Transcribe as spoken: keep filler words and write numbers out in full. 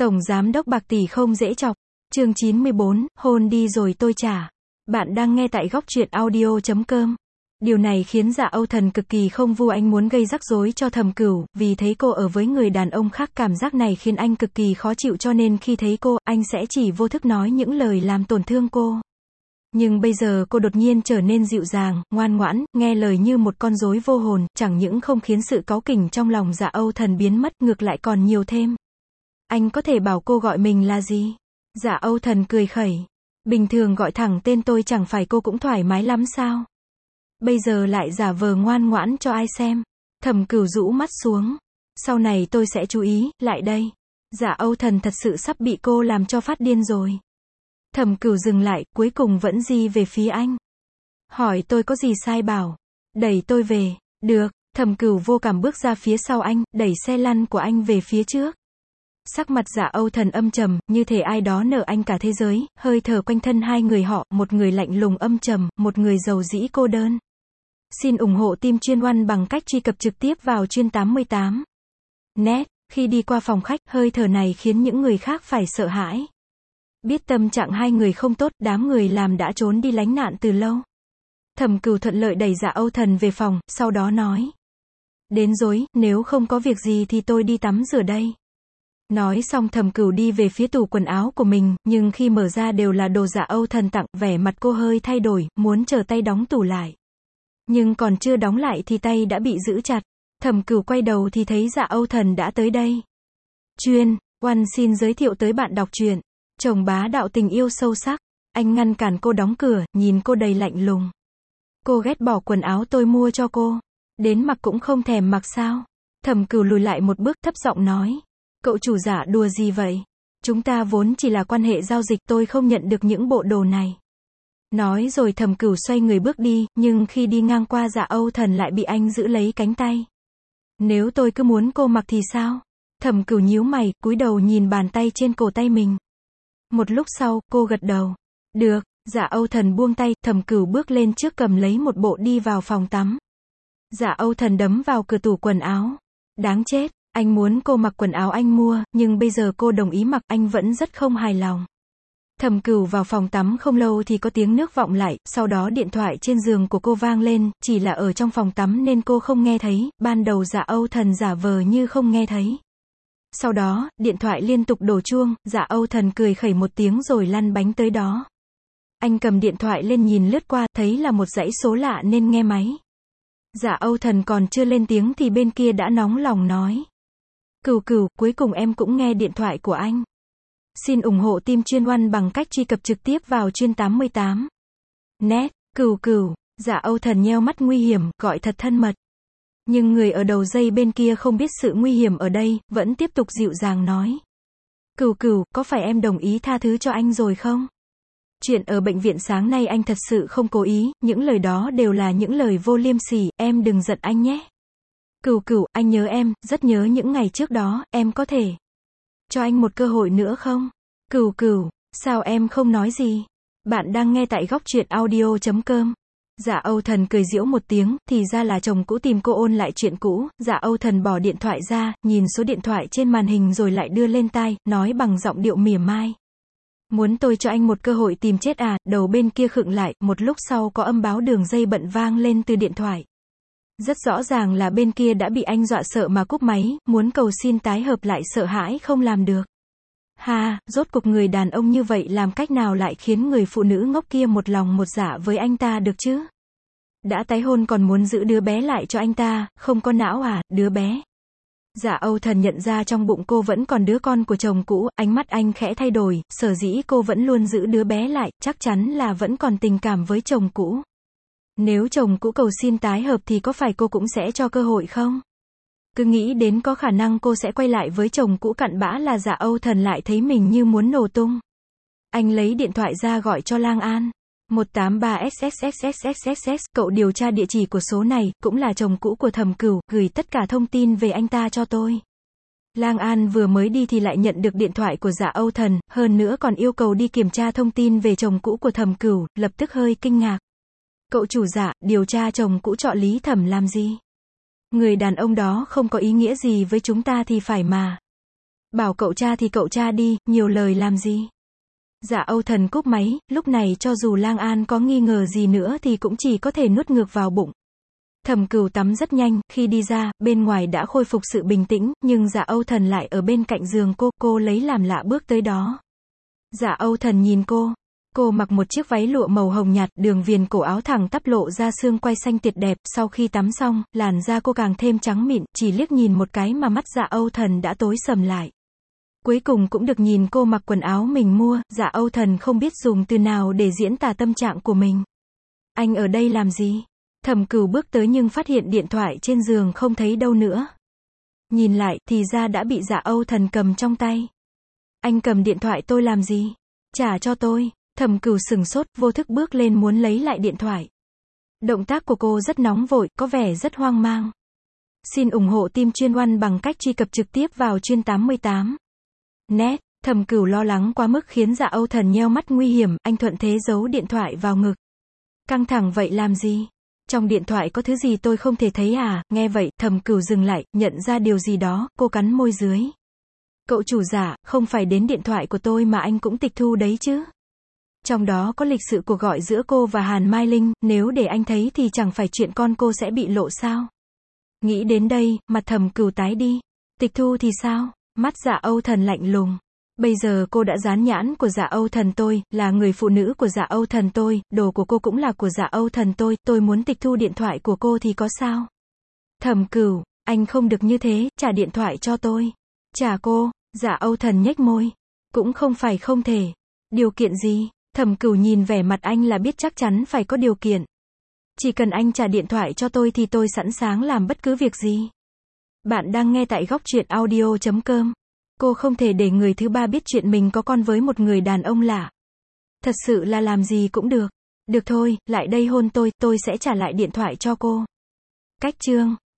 Tổng giám đốc bạc tỷ không dễ chọc. Chương chín mươi bốn, hôn đi rồi tôi trả. Bạn đang nghe tại góc truyện audio chấm com. Điều này khiến Dạ Âu Thần cực kỳ không vui, anh muốn gây rắc rối cho Thẩm Cửu, vì thấy cô ở với người đàn ông khác, cảm giác này khiến anh cực kỳ khó chịu, cho nên khi thấy cô, anh sẽ chỉ vô thức nói những lời làm tổn thương cô. Nhưng bây giờ cô đột nhiên trở nên dịu dàng, ngoan ngoãn, nghe lời như một con rối vô hồn, chẳng những không khiến sự cáu kỉnh trong lòng Dạ Âu Thần biến mất, ngược lại còn nhiều thêm. Anh có thể bảo cô gọi mình là gì? Dạ Âu Thần cười khẩy. Bình thường gọi thẳng tên tôi chẳng phải cô cũng thoải mái lắm sao? Bây giờ lại giả vờ ngoan ngoãn cho ai xem? Thẩm Cửu rũ mắt xuống. Sau này tôi sẽ chú ý, lại đây. Dạ Âu Thần thật sự sắp bị cô làm cho phát điên rồi. Thẩm Cửu dừng lại, cuối cùng vẫn di về phía anh. Hỏi tôi có gì sai bảo. Đẩy tôi về. Được. Thẩm Cửu vô cảm bước ra phía sau anh, đẩy xe lăn của anh về phía trước. Sắc mặt Dạ Âu Thần âm trầm, như thể ai đó nợ anh cả thế giới, hơi thở quanh thân hai người họ, một người lạnh lùng âm trầm, một người giàu dĩ cô đơn. Xin ủng hộ team chuyên One bằng cách truy cập trực tiếp vào chuyên tám mươi tám. Net, khi đi qua phòng khách, hơi thở này khiến những người khác phải sợ hãi. Biết tâm trạng hai người không tốt, đám người làm đã trốn đi lánh nạn từ lâu. Thẩm Cửu thuận lợi đẩy Dạ Âu Thần về phòng, sau đó nói. Đến rồi, nếu không có việc gì thì tôi đi tắm rửa đây. Nói xong Thẩm Cửu đi về phía tủ quần áo của mình, nhưng khi mở ra đều là đồ Dạ Âu Thần tặng, vẻ mặt cô hơi thay đổi, muốn chờ tay đóng tủ lại. Nhưng còn chưa đóng lại thì tay đã bị giữ chặt. Thẩm Cửu quay đầu thì thấy Dạ Âu Thần đã tới đây. Chuyên, One xin giới thiệu tới bạn đọc truyện. Chồng bá đạo tình yêu sâu sắc. Anh ngăn cản cô đóng cửa, nhìn cô đầy lạnh lùng. Cô ghét bỏ quần áo tôi mua cho cô. Đến mặc cũng không thèm mặc sao? Thẩm Cửu lùi lại một bước, thấp giọng nói. Cậu chủ Dạ đùa gì vậy? Chúng ta vốn chỉ là quan hệ giao dịch, tôi không nhận được những bộ đồ này. Nói rồi Thẩm Cửu xoay người bước đi, nhưng khi đi ngang qua Dạ Âu Thần lại bị anh giữ lấy cánh tay. Nếu tôi cứ muốn cô mặc thì sao? Thẩm Cửu nhíu mày, cúi đầu nhìn bàn tay trên cổ tay mình. Một lúc sau, cô gật đầu. Được. Dạ Âu Thần buông tay, Thẩm Cửu bước lên trước cầm lấy một bộ đi vào phòng tắm. Dạ Âu Thần đấm vào cửa tủ quần áo. Đáng chết, anh muốn cô mặc quần áo anh mua, nhưng bây giờ cô đồng ý mặc, anh vẫn rất không hài lòng. Thẩm Cửu vào phòng tắm không lâu thì có tiếng nước vọng lại, sau đó điện thoại trên giường của cô vang lên, chỉ là ở trong phòng tắm nên cô không nghe thấy, ban đầu Dạ Âu Thần giả vờ như không nghe thấy. Sau đó, điện thoại liên tục đổ chuông, Dạ Âu Thần cười khẩy một tiếng rồi lăn bánh tới đó. Anh cầm điện thoại lên nhìn lướt qua, thấy là một dãy số lạ nên nghe máy. Dạ Âu Thần còn chưa lên tiếng thì bên kia đã nóng lòng nói. Cửu Cửu, cuối cùng em cũng nghe điện thoại của anh. Xin ủng hộ team chuyên One bằng cách truy cập trực tiếp vào chuyên tám mươi tám. Net, Cửu Cửu. Dạ Âu Thần nheo mắt nguy hiểm, gọi thật thân mật. Nhưng người ở đầu dây bên kia không biết sự nguy hiểm ở đây, vẫn tiếp tục dịu dàng nói. Cửu Cửu, có phải em đồng ý tha thứ cho anh rồi không? Chuyện ở bệnh viện sáng nay anh thật sự không cố ý, những lời đó đều là những lời vô liêm sỉ, em đừng giận anh nhé. Cửu Cửu, anh nhớ em, rất nhớ những ngày trước đó, em có thể cho anh một cơ hội nữa không? Cửu Cửu, sao em không nói gì? Bạn đang nghe tại góc truyện audio chấm com. Dạ Âu Thần cười giễu một tiếng, thì ra là chồng cũ tìm cô ôn lại chuyện cũ. Dạ Âu Thần bỏ điện thoại ra, nhìn số điện thoại trên màn hình rồi lại đưa lên tai, nói bằng giọng điệu mỉa mai. Muốn tôi cho anh một cơ hội tìm chết à? Đầu bên kia khựng lại, một lúc sau có âm báo đường dây bận vang lên từ điện thoại. Rất rõ ràng là bên kia đã bị anh dọa sợ mà cúp máy, muốn cầu xin tái hợp lại sợ hãi không làm được. Ha, rốt cuộc người đàn ông như vậy làm cách nào lại khiến người phụ nữ ngốc kia một lòng một dạ với anh ta được chứ? Đã tái hôn còn muốn giữ đứa bé lại cho anh ta, không có não à, đứa bé. Dạ Âu Thần nhận ra trong bụng cô vẫn còn đứa con của chồng cũ, ánh mắt anh khẽ thay đổi, sở dĩ cô vẫn luôn giữ đứa bé lại, chắc chắn là vẫn còn tình cảm với chồng cũ. Nếu chồng cũ cầu xin tái hợp thì có phải cô cũng sẽ cho cơ hội không? Cứ nghĩ đến có khả năng cô sẽ quay lại với chồng cũ cặn bã là Dạ Âu Thần lại thấy mình như muốn nổ tung. Anh lấy điện thoại ra gọi cho Lang An. một tám ba S S S S S S S, cậu điều tra địa chỉ của số này, cũng là chồng cũ của Thẩm Cửu, gửi tất cả thông tin về anh ta cho tôi. Lang An vừa mới đi thì lại nhận được điện thoại của Dạ Âu Thần, hơn nữa còn yêu cầu đi kiểm tra thông tin về chồng cũ của Thẩm Cửu, lập tức hơi kinh ngạc. Cậu chủ Dạ, điều tra chồng cũ trọ Lý Thẩm làm gì? Người đàn ông đó không có ý nghĩa gì với chúng ta thì phải mà. Bảo cậu tra thì cậu tra đi, nhiều lời làm gì. Dạ Âu Thần cúp máy, lúc này cho dù Lang An có nghi ngờ gì nữa thì cũng chỉ có thể nuốt ngược vào bụng. Thẩm Cửu tắm rất nhanh, khi đi ra, bên ngoài đã khôi phục sự bình tĩnh, nhưng Dạ Âu Thần lại ở bên cạnh giường cô, cô lấy làm lạ bước tới đó. Dạ Âu Thần nhìn cô. Cô mặc một chiếc váy lụa màu hồng nhạt, đường viền cổ áo thẳng tắp lộ ra xương quai xanh tuyệt đẹp, sau khi tắm xong, làn da cô càng thêm trắng mịn, chỉ liếc nhìn một cái mà mắt Dạ Âu Thần đã tối sầm lại. Cuối cùng cũng được nhìn cô mặc quần áo mình mua, Dạ Âu Thần không biết dùng từ nào để diễn tả tâm trạng của mình. Anh ở đây làm gì? Thẩm Cửu bước tới nhưng phát hiện điện thoại trên giường không thấy đâu nữa. Nhìn lại, thì ra đã bị Dạ Âu Thần cầm trong tay. Anh cầm điện thoại tôi làm gì? Trả cho tôi. Thẩm Cửu sừng sốt, vô thức bước lên muốn lấy lại điện thoại. Động tác của cô rất nóng vội, có vẻ rất hoang mang. Xin ủng hộ team Chuyên Oan bằng cách truy cập trực tiếp vào chuyên tám mươi tám. Net, Thẩm Cửu lo lắng quá mức khiến Dạ Âu Thần nheo mắt nguy hiểm, anh thuận thế giấu điện thoại vào ngực. Căng thẳng vậy làm gì? Trong điện thoại có thứ gì tôi không thể thấy à? Nghe vậy, Thẩm Cửu dừng lại, nhận ra điều gì đó, cô cắn môi dưới. Cậu chủ Dạ, không phải đến điện thoại của tôi mà anh cũng tịch thu đấy chứ? Trong đó có lịch sự cuộc gọi giữa cô và Hàn Mai Linh, nếu để anh thấy thì chẳng phải chuyện con cô sẽ bị lộ sao? Nghĩ đến đây, mặt Thẩm Cửu tái đi. Tịch thu thì sao? Mắt Dạ Âu Thần lạnh lùng. Bây giờ cô đã dán nhãn của Dạ Âu Thần tôi, là người phụ nữ của Dạ Âu Thần tôi, đồ của cô cũng là của Dạ Âu Thần tôi, tôi muốn tịch thu điện thoại của cô thì có sao? Thẩm Cửu, anh không được như thế, trả điện thoại cho tôi. Trả cô, Dạ Âu Thần nhếch môi. Cũng không phải không thể. Điều kiện gì? Thẩm Cửu nhìn vẻ mặt anh là biết chắc chắn phải có điều kiện. Chỉ cần anh trả điện thoại cho tôi thì tôi sẵn sàng làm bất cứ việc gì. Bạn đang nghe tại góc truyện audio chấm com. Cô không thể để người thứ ba biết chuyện mình có con với một người đàn ông lạ. Thật sự là làm gì cũng được. Được thôi, lại đây hôn tôi, tôi sẽ trả lại điện thoại cho cô. Cách chương